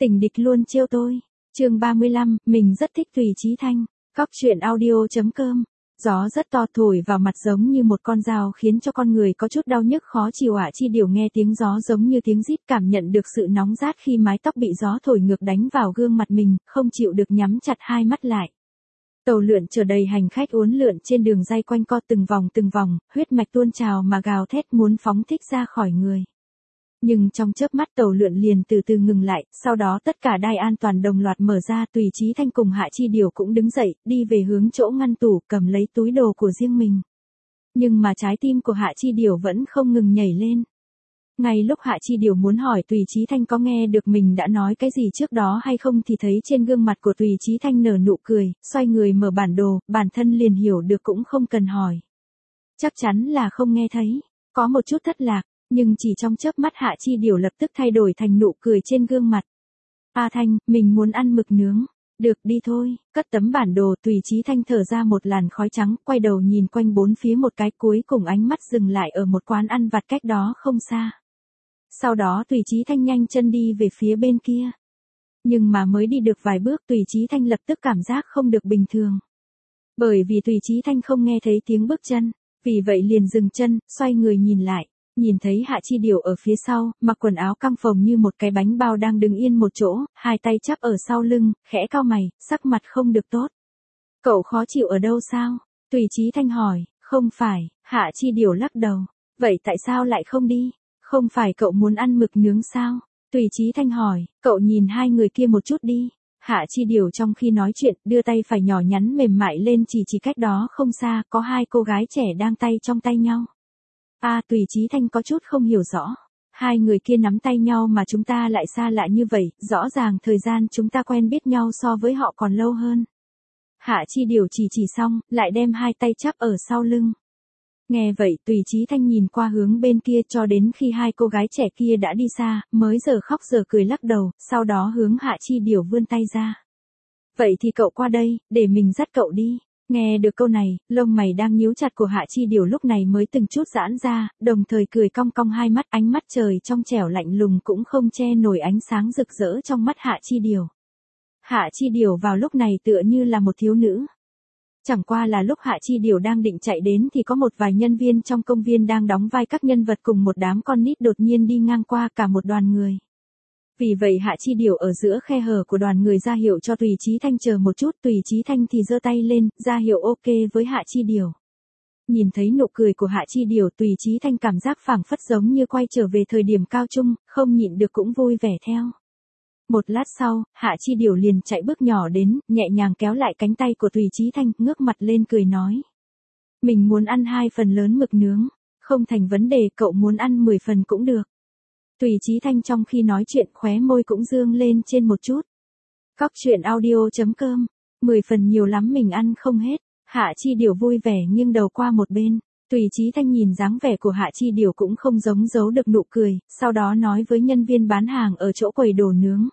Tình địch luôn trêu tôi. Chương 35, mình rất thích Tùy Chí Thanh. Cóc truyện audio.com. Gió rất to thổi vào mặt giống như một con dao khiến cho con người có chút đau nhức khó chịu. Hạ Chi Điều nghe tiếng gió giống như tiếng rít, cảm nhận được sự nóng rát khi mái tóc bị gió thổi ngược đánh vào gương mặt mình, không chịu được nhắm chặt hai mắt lại. Tàu lượn chở đầy hành khách uốn lượn trên đường ray quanh co từng vòng, huyết mạch tuôn trào mà gào thét muốn phóng thích ra khỏi người. Nhưng trong chớp mắt tàu lượn liền từ từ ngừng lại, sau đó tất cả đai an toàn đồng loạt mở ra. Tùy Chí Thanh cùng Hạ Chi Điều cũng đứng dậy, đi về hướng chỗ ngăn tủ, cầm lấy túi đồ của riêng mình. Nhưng mà trái tim của Hạ Chi Điều vẫn không ngừng nhảy lên. Ngay lúc Hạ Chi Điều muốn hỏi Tùy Chí Thanh có nghe được mình đã nói cái gì trước đó hay không thì thấy trên gương mặt của Tùy Chí Thanh nở nụ cười, xoay người mở bản đồ, bản thân liền hiểu được cũng không cần hỏi. Chắc chắn là không nghe thấy, có một chút thất lạc. Nhưng chỉ trong chớp mắt Hạ Chi Điều lập tức thay đổi thành nụ cười trên gương mặt. A Thanh, mình muốn ăn mực nướng. Được đi thôi, cất tấm bản đồ. Tùy Chí Thanh thở ra một làn khói trắng, quay đầu nhìn quanh bốn phía một cái, cuối cùng ánh mắt dừng lại ở một quán ăn vặt cách đó không xa. Sau đó Tùy Chí Thanh nhanh chân đi về phía bên kia. Nhưng mà mới đi được vài bước Tùy Chí Thanh lập tức cảm giác không được bình thường. Bởi vì Tùy Chí Thanh không nghe thấy tiếng bước chân, vì vậy liền dừng chân, xoay người nhìn lại. Nhìn thấy Hạ Chi Điều ở phía sau, mặc quần áo căng phồng như một cái bánh bao đang đứng yên một chỗ, hai tay chắp ở sau lưng, khẽ cau mày, sắc mặt không được tốt. Cậu khó chịu ở đâu sao? Tùy Chí Thanh hỏi. Không phải. Hạ Chi Điều lắc đầu. Vậy tại sao lại không đi? Không phải cậu muốn ăn mực nướng sao? Tùy Chí Thanh hỏi. Cậu nhìn hai người kia một chút đi. Hạ Chi Điều trong khi nói chuyện, đưa tay phải nhỏ nhắn mềm mại lên chỉ cách đó không xa, có hai cô gái trẻ đang tay trong tay nhau. Tùy Chí Thanh có chút không hiểu rõ. Hai người kia nắm tay nhau mà chúng ta lại xa lạ như vậy, rõ ràng thời gian chúng ta quen biết nhau so với họ còn lâu hơn. Hạ Chi Điều chỉ xong, lại đem hai tay chắp ở sau lưng. Nghe vậy Tùy Chí Thanh nhìn qua hướng bên kia cho đến khi hai cô gái trẻ kia đã đi xa, mới giờ khóc giờ cười lắc đầu, sau đó hướng Hạ Chi Điều vươn tay ra. Vậy thì cậu qua đây, để mình dắt cậu đi. Nghe được câu này, lông mày đang nhíu chặt của Hạ Chi Điều lúc này mới từng chút giãn ra, đồng thời cười cong cong hai mắt, ánh mắt trời trong trẻo lạnh lùng cũng không che nổi ánh sáng rực rỡ trong mắt Hạ Chi Điều. Hạ Chi Điều vào lúc này tựa như là một thiếu nữ. Chẳng qua là lúc Hạ Chi Điều đang định chạy đến thì có một vài nhân viên trong công viên đang đóng vai các nhân vật cùng một đám con nít đột nhiên đi ngang qua cả một đoàn người. Vì vậy Hạ Chi Điều ở giữa khe hở của đoàn người ra hiệu cho Tùy Chí Thanh chờ một chút, Tùy Chí Thanh thì giơ tay lên, ra hiệu ok với Hạ Chi Điều. Nhìn thấy nụ cười của Hạ Chi Điều, Tùy Chí Thanh cảm giác phảng phất giống như quay trở về thời điểm cao trung, không nhịn được cũng vui vẻ theo. Một lát sau, Hạ Chi Điều liền chạy bước nhỏ đến, nhẹ nhàng kéo lại cánh tay của Tùy Chí Thanh, ngước mặt lên cười nói. Mình muốn ăn 2 phần lớn mực nướng, không thành vấn đề, cậu muốn ăn 10 phần cũng được. Tùy Chí Thanh trong khi nói chuyện khóe môi cũng dương lên trên một chút. Cóc truyện audio.com. 10 phần nhiều lắm mình ăn không hết. Hạ Chi Điều vui vẻ nghiêng đầu qua một bên. Tùy Chí Thanh nhìn dáng vẻ của Hạ Chi Điều cũng không giấu được nụ cười, sau đó nói với nhân viên bán hàng ở chỗ quầy đồ nướng.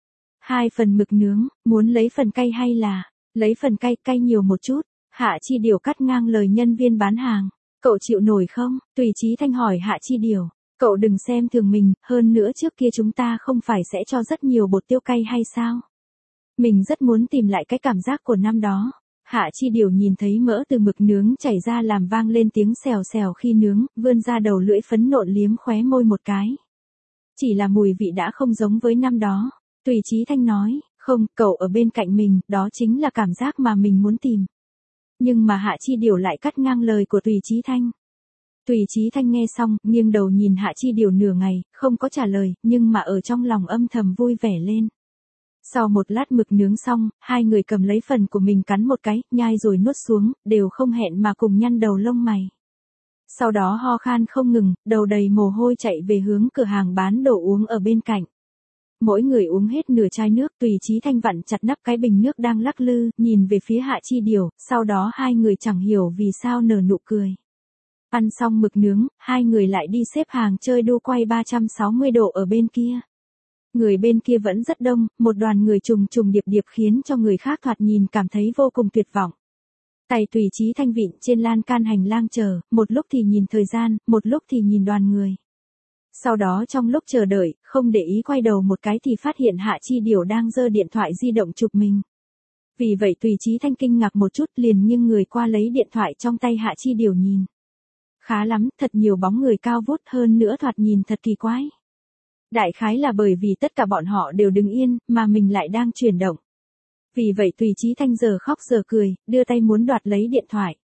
2 phần mực nướng, muốn lấy phần cay hay là, lấy phần cay nhiều một chút. Hạ Chi Điều cắt ngang lời nhân viên bán hàng. Cậu chịu nổi không? Tùy Chí Thanh hỏi Hạ Chi Điều. Cậu đừng xem thường mình, hơn nữa trước kia chúng ta không phải sẽ cho rất nhiều bột tiêu cay hay sao? Mình rất muốn tìm lại cái cảm giác của năm đó. Hạ Chi Điều nhìn thấy mỡ từ mực nướng chảy ra làm vang lên tiếng xèo xèo khi nướng, vươn ra đầu lưỡi phấn nộn liếm khóe môi một cái. Chỉ là mùi vị đã không giống với năm đó. Tùy Chí Thanh nói, không, cậu ở bên cạnh mình, đó chính là cảm giác mà mình muốn tìm. Nhưng mà Hạ Chi Điều lại cắt ngang lời của Tùy Chí Thanh. Tùy Chí Thanh nghe xong, nghiêng đầu nhìn Hạ Chi Điều nửa ngày, không có trả lời, nhưng mà ở trong lòng âm thầm vui vẻ lên. Sau một lát mực nướng xong, hai người cầm lấy phần của mình cắn một cái, nhai rồi nuốt xuống, đều không hẹn mà cùng nhăn đầu lông mày. Sau đó ho khan không ngừng, đầu đầy mồ hôi chạy về hướng cửa hàng bán đồ uống ở bên cạnh. Mỗi người uống hết nửa chai nước, Tùy Chí Thanh vặn chặt nắp cái bình nước đang lắc lư, nhìn về phía Hạ Chi Điều, sau đó hai người chẳng hiểu vì sao nở nụ cười. Ăn xong mực nướng, hai người lại đi xếp hàng chơi đu quay 360 độ ở bên kia. Người bên kia vẫn rất đông, một đoàn người trùng điệp khiến cho người khác thoạt nhìn cảm thấy vô cùng tuyệt vọng. Tay Tùy Chí Thanh vịn trên lan can hành lang chờ, một lúc thì nhìn thời gian, một lúc thì nhìn đoàn người. Sau đó trong lúc chờ đợi, không để ý quay đầu một cái thì phát hiện Hạ Chi Điều đang giơ điện thoại di động chụp mình. Vì vậy Tùy Chí Thanh kinh ngạc một chút liền nghiêng người qua lấy điện thoại trong tay Hạ Chi Điều nhìn. Khá lắm, thật nhiều bóng người cao vút hơn nữa thoạt nhìn thật kỳ quái. Đại khái là bởi vì tất cả bọn họ đều đứng yên, mà mình lại đang chuyển động. Vì vậy Tùy Chí Thanh giờ khóc giờ cười, đưa tay muốn đoạt lấy điện thoại.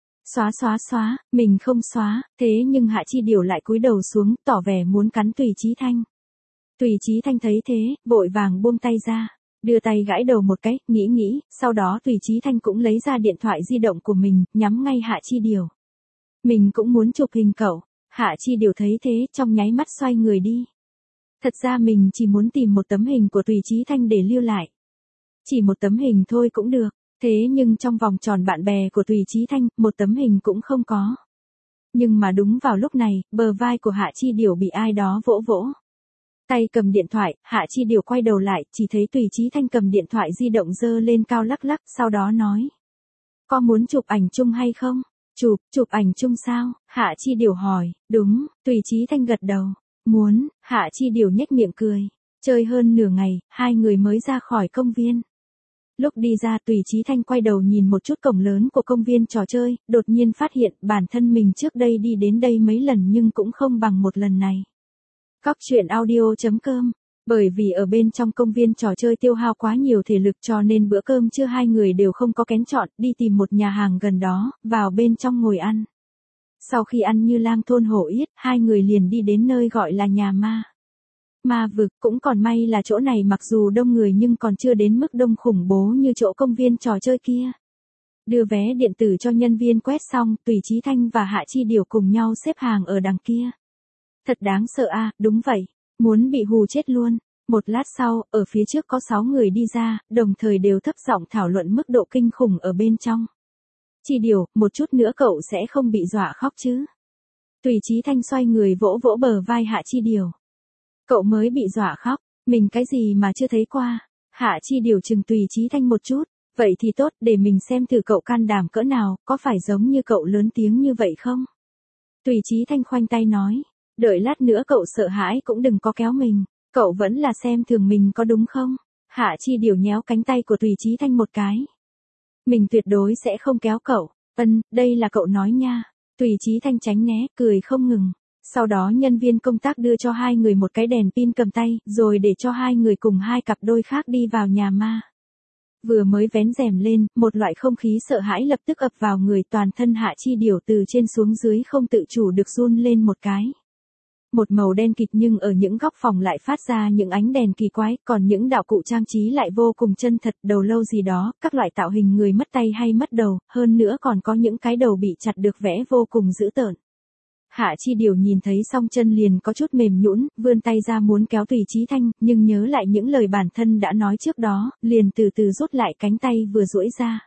Xóa, mình không xóa, thế nhưng Hạ Chi Điều lại cúi đầu xuống, tỏ vẻ muốn cắn Tùy Chí Thanh. Tùy Chí Thanh thấy thế, vội vàng buông tay ra, đưa tay gãi đầu một cái, nghĩ, sau đó Tùy Chí Thanh cũng lấy ra điện thoại di động của mình, nhắm ngay Hạ Chi Điều. Mình cũng muốn chụp hình cậu. Hạ Chi Điều thấy thế, trong nháy mắt xoay người đi. Thật ra mình chỉ muốn tìm một tấm hình của Tùy Chí Thanh để lưu lại. Chỉ một tấm hình thôi cũng được, thế nhưng trong vòng tròn bạn bè của Tùy Chí Thanh, một tấm hình cũng không có. Nhưng mà đúng vào lúc này, bờ vai của Hạ Chi Điều bị ai đó vỗ vỗ. Tay cầm điện thoại, Hạ Chi Điều quay đầu lại, chỉ thấy Tùy Chí Thanh cầm điện thoại di động giơ lên cao lắc, sau đó nói. Có muốn chụp ảnh chung hay không? Chụp ảnh chung sao? Hạ Chi Điều hỏi. Đúng, Tùy Chí Thanh gật đầu. Muốn, Hạ Chi Điều nhếch miệng cười. Chơi hơn nửa ngày, hai người mới ra khỏi công viên. Lúc đi ra Tùy Chí Thanh quay đầu nhìn một chút cổng lớn của công viên trò chơi, đột nhiên phát hiện bản thân mình trước đây đi đến đây mấy lần nhưng cũng không bằng một lần này. Cóc truyện audio.com. Bởi vì ở bên trong công viên trò chơi tiêu hao quá nhiều thể lực cho nên bữa cơm trưa hai người đều không có kén chọn, đi tìm một nhà hàng gần đó, vào bên trong ngồi ăn. Sau khi ăn như lang thôn hổ yết, hai người liền đi đến nơi gọi là nhà ma vực. Cũng còn may là chỗ này mặc dù đông người nhưng còn chưa đến mức đông khủng bố như chỗ công viên trò chơi kia. Đưa vé điện tử cho nhân viên quét xong, Tùy Chí Thanh và Hạ Chi Điều cùng nhau xếp hàng ở đằng kia. Thật đáng sợ a, đúng vậy, muốn bị hù chết luôn. Một lát sau, ở phía trước có 6 người đi ra, đồng thời đều thấp giọng thảo luận mức độ kinh khủng ở bên trong. Chi Điều, một chút nữa cậu sẽ không bị dọa khóc chứ? Tùy Chí Thanh xoay người vỗ vỗ bờ vai Hạ Chi Điều. Cậu mới bị dọa khóc, mình cái gì mà chưa thấy qua. Hạ Chi Điều chừng Tùy Chí Thanh một chút, vậy thì tốt, để mình xem thử cậu can đảm cỡ nào, có phải giống như cậu lớn tiếng như vậy không? Tùy Chí Thanh khoanh tay nói, đợi lát nữa cậu sợ hãi cũng đừng có kéo mình, cậu vẫn là xem thường mình có đúng không? Hạ Chi Điều nhéo cánh tay của Tùy Chí Thanh một cái. Mình tuyệt đối sẽ không kéo cậu, đây là cậu nói nha. Tùy Chí Thanh tránh né, cười không ngừng. Sau đó nhân viên công tác đưa cho hai người một cái đèn pin cầm tay, rồi để cho hai người cùng hai cặp đôi khác đi vào nhà ma. Vừa mới vén rèm lên, một loại không khí sợ hãi lập tức ập vào người, toàn thân Hạ Chi Điều từ trên xuống dưới không tự chủ được run lên một cái. Một màu đen kịt nhưng ở những góc phòng lại phát ra những ánh đèn kỳ quái, còn những đạo cụ trang trí lại vô cùng chân thật, đầu lâu gì đó, các loại tạo hình người mất tay hay mất đầu, hơn nữa còn có những cái đầu bị chặt được vẽ vô cùng dữ tợn. Hạ Chi Điều nhìn thấy xong chân liền có chút mềm nhũn, vươn tay ra muốn kéo Tùy Chí Thanh, nhưng nhớ lại những lời bản thân đã nói trước đó, liền từ từ rút lại cánh tay vừa duỗi ra.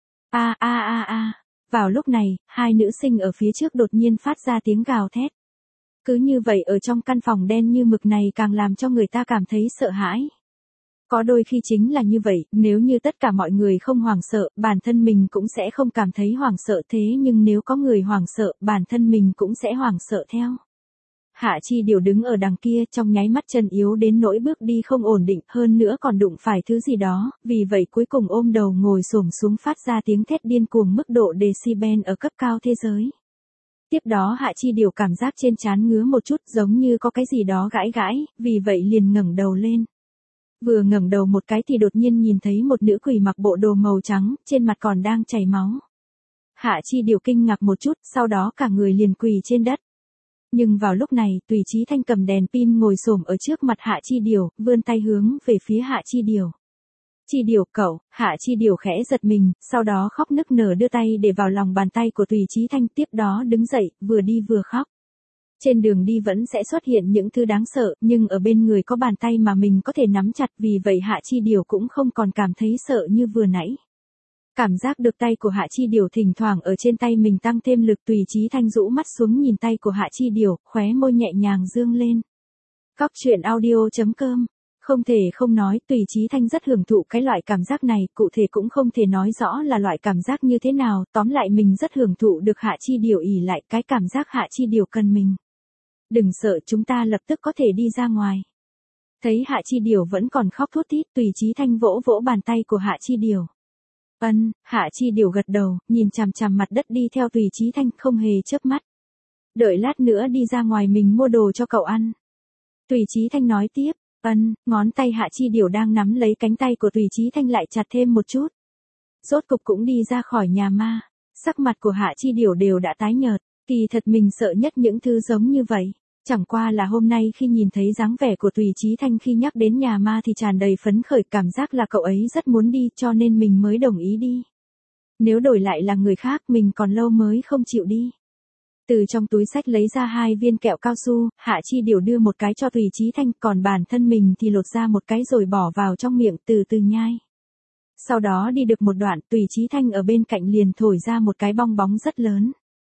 Vào lúc này, hai nữ sinh ở phía trước đột nhiên phát ra tiếng gào thét. Cứ như vậy ở trong căn phòng đen như mực này càng làm cho người ta cảm thấy sợ hãi. Có đôi khi chính là như vậy, nếu như tất cả mọi người không hoảng sợ, bản thân mình cũng sẽ không cảm thấy hoảng sợ, thế nhưng nếu có người hoảng sợ, bản thân mình cũng sẽ hoảng sợ theo. Hạ Chi Điều đứng ở đằng kia, trong nháy mắt chân yếu đến nỗi bước đi không ổn định, hơn nữa còn đụng phải thứ gì đó, vì vậy cuối cùng ôm đầu ngồi xổm xuống phát ra tiếng thét điên cuồng mức độ decibel ở cấp cao thế giới. Tiếp đó Hạ Chi Điều cảm giác trên trán ngứa một chút, giống như có cái gì đó gãi, vì vậy liền ngẩng đầu lên. Vừa ngẩng đầu một cái thì đột nhiên nhìn thấy một nữ quỷ mặc bộ đồ màu trắng, trên mặt còn đang chảy máu. Hạ Chi Điều kinh ngạc một chút, sau đó cả người liền quỳ trên đất. Nhưng vào lúc này, Tùy Chí Thanh cầm đèn pin ngồi xổm ở trước mặt Hạ Chi Điều, vươn tay hướng về phía Hạ Chi Điều. Chi Điều cậu, Hạ Chi Điều khẽ giật mình, sau đó khóc nức nở đưa tay để vào lòng bàn tay của Tùy Chí Thanh, tiếp đó đứng dậy, vừa đi vừa khóc. Trên đường đi vẫn sẽ xuất hiện những thứ đáng sợ, nhưng ở bên người có bàn tay mà mình có thể nắm chặt, vì vậy Hạ Chi Điều cũng không còn cảm thấy sợ như vừa nãy. Cảm giác được tay của Hạ Chi Điều thỉnh thoảng ở trên tay mình tăng thêm lực, Tùy Chí Thanh rũ mắt xuống nhìn tay của Hạ Chi Điều, khóe môi nhẹ nhàng dương lên. Cóc truyện audio.com. Không thể không nói, Tùy Chí Thanh rất hưởng thụ cái loại cảm giác này, cụ thể cũng không thể nói rõ là loại cảm giác như thế nào, tóm lại mình rất hưởng thụ được Hạ Chi Điều ỷ lại, cái cảm giác Hạ Chi Điều cần mình. Đừng sợ, chúng ta lập tức có thể đi ra ngoài. Thấy Hạ Chi Điều vẫn còn khóc thút thít, Tùy Chí Thanh vỗ vỗ bàn tay của Hạ Chi Điều. Hạ Chi Điều gật đầu, nhìn chằm chằm mặt đất đi theo Tùy Chí Thanh, không hề chớp mắt. Đợi lát nữa đi ra ngoài mình mua đồ cho cậu ăn. Tùy Chí Thanh nói tiếp. Ngón tay Hạ Chi Điều đang nắm lấy cánh tay của Tùy Chí Thanh lại chặt thêm một chút. Rốt cục cũng đi ra khỏi nhà ma. Sắc mặt của Hạ Chi Điều đều đã tái nhợt. Kỳ thật mình sợ nhất những thứ giống như vậy. Chẳng qua là hôm nay khi nhìn thấy dáng vẻ của Tùy Chí Thanh khi nhắc đến nhà ma thì tràn đầy phấn khởi, cảm giác là cậu ấy rất muốn đi cho nên mình mới đồng ý đi. Nếu đổi lại là người khác mình còn lâu mới không chịu đi. Từ trong túi xách lấy ra 2 viên kẹo cao su, Hạ Chi Điều đưa một cái cho Tùy Chí Thanh, còn bản thân mình thì lột ra một cái rồi bỏ vào trong miệng từ từ nhai. Sau đó đi được một đoạn, Tùy Chí Thanh ở bên cạnh liền thổi ra một cái bong bóng rất lớn.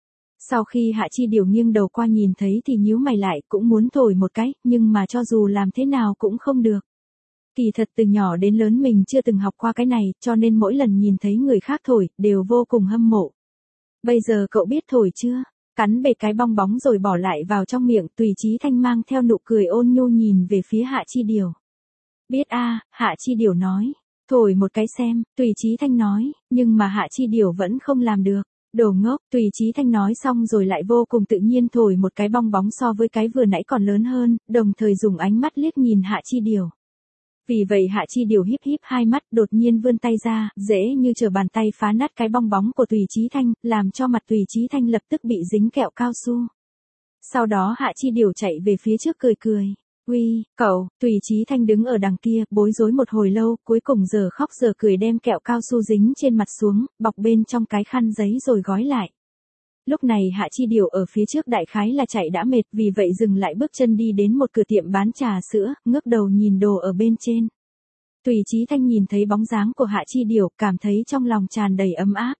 Sau khi Hạ Chi Điều nghiêng đầu qua nhìn thấy thì nhíu mày lại, cũng muốn thổi một cái, nhưng mà cho dù làm thế nào cũng không được. Kỳ thật từ nhỏ đến lớn mình chưa từng học qua cái này, cho nên mỗi lần nhìn thấy người khác thổi, đều vô cùng hâm mộ. Bây giờ cậu biết thổi chưa? Cắn bể cái bong bóng rồi bỏ lại vào trong miệng, Tùy Chí Thanh mang theo nụ cười ôn nhu nhìn về phía Hạ Chi Điều. Biết a, Hạ Chi Điều nói. Thổi một cái xem, Tùy Chí Thanh nói, nhưng mà Hạ Chi Điều vẫn không làm được. Đồ ngốc, Tùy Chí Thanh nói xong rồi lại vô cùng tự nhiên thổi một cái bong bóng so với cái vừa nãy còn lớn hơn, đồng thời dùng ánh mắt liếc nhìn Hạ Chi Điều. Vì vậy Hạ Chi Điều híp híp hai mắt, đột nhiên vươn tay ra, dễ như trở bàn tay phá nát cái bong bóng của Tùy Chí Thanh, làm cho mặt Tùy Chí Thanh lập tức bị dính kẹo cao su. Sau đó Hạ Chi Điều chạy về phía trước cười cười. Uy, cậu, Tùy Chí Thanh đứng ở đằng kia, bối rối một hồi lâu, cuối cùng giờ khóc giờ cười đem kẹo cao su dính trên mặt xuống, bọc bên trong cái khăn giấy rồi gói lại. Lúc này Hạ Chi Điều ở phía trước đại khái là chạy đã mệt, vì vậy dừng lại bước chân đi đến một cửa tiệm bán trà sữa, ngước đầu nhìn đồ ở bên trên. Tùy Chí Thanh nhìn thấy bóng dáng của Hạ Chi Điều, cảm thấy trong lòng tràn đầy ấm áp.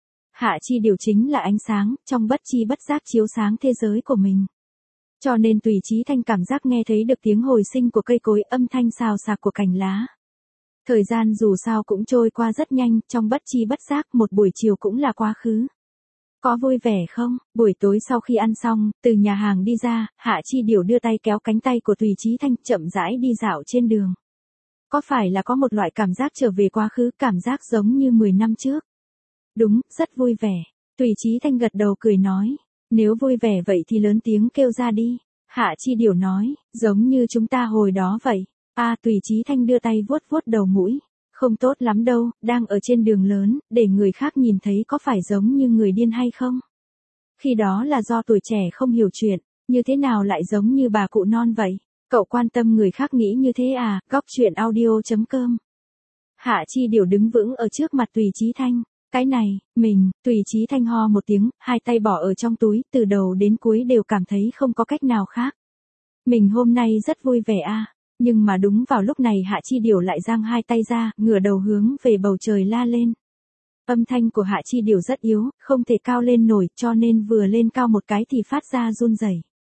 Hạ Chi Điều chính là ánh sáng, trong bất chi bất giác chiếu sáng thế giới của mình. Cho nên Tùy Chí Thanh cảm giác nghe thấy được tiếng hồi sinh của cây cối, âm thanh xào xạc của cành lá. Thời gian dù sao cũng trôi qua rất nhanh, trong bất chi bất giác một buổi chiều cũng là quá khứ. Có vui vẻ không? Buổi tối sau khi ăn xong, từ nhà hàng đi ra, Hạ Chi Điều đưa tay kéo cánh tay của Tùy Chí Thanh, chậm rãi đi dạo trên đường. Có phải là có một loại cảm giác trở về quá khứ, cảm giác giống như 10 năm trước? Đúng, rất vui vẻ. Tùy Chí Thanh gật đầu cười nói. Nếu vui vẻ vậy thì lớn tiếng kêu ra đi. Hạ Chi Điều nói, giống như chúng ta hồi đó vậy. Tùy Chí Thanh đưa tay vuốt vuốt đầu mũi. Không tốt lắm đâu, đang ở trên đường lớn, để người khác nhìn thấy có phải giống như người điên hay không? Khi đó là do tuổi trẻ không hiểu chuyện, như thế nào lại giống như bà cụ non vậy? Cậu quan tâm người khác nghĩ như thế à? Góc truyện audio.com. Hạ Chi Điều đứng vững ở trước mặt Tùy Chí Thanh. Cái này, Tùy Chí Thanh ho một tiếng, hai tay bỏ ở trong túi, từ đầu đến cuối đều cảm thấy không có cách nào khác. Mình hôm nay rất vui vẻ nhưng mà đúng vào lúc này Hạ Chi Điều lại giang hai tay ra, ngửa đầu hướng về bầu trời la lên. Âm thanh của Hạ Chi Điều rất yếu, không thể cao lên nổi, cho nên vừa lên cao một cái thì phát ra run rẩy.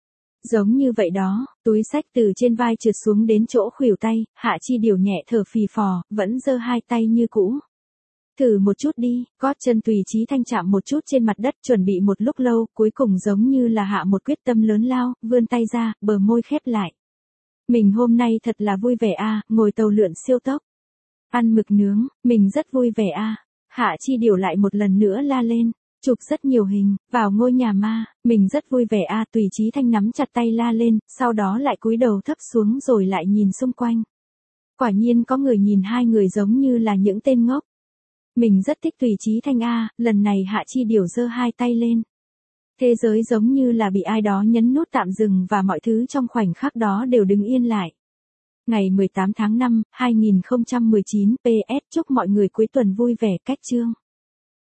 Giống như vậy đó, túi xách từ trên vai trượt xuống đến chỗ khuỷu tay, Hạ Chi Điều nhẹ thở phì phò, vẫn giơ hai tay như cũ. Thử một chút đi, gót chân Tùy Chí Thanh chạm một chút trên mặt đất, chuẩn bị một lúc lâu, cuối cùng giống như là hạ một quyết tâm lớn lao, vươn tay ra, bờ môi khép lại. Mình hôm nay thật là vui vẻ ngồi tàu lượn siêu tốc. Ăn mực nướng, mình rất vui vẻ Hạ Chi Điều lại một lần nữa la lên. Chụp rất nhiều hình, vào ngôi nhà ma, mình rất vui vẻ Tùy Chí Thanh nắm chặt tay la lên, sau đó lại cúi đầu thấp xuống rồi lại nhìn xung quanh. Quả nhiên có người nhìn hai người giống như là những tên ngốc. Mình rất thích Tùy Chí Thanh lần này Hạ Chi Điều giơ hai tay lên. Thế giới giống như là bị ai đó nhấn nút tạm dừng và mọi thứ trong khoảnh khắc đó đều đứng yên lại. Ngày 18 tháng 5, 2019, PS chúc mọi người cuối tuần vui vẻ. Cách chương.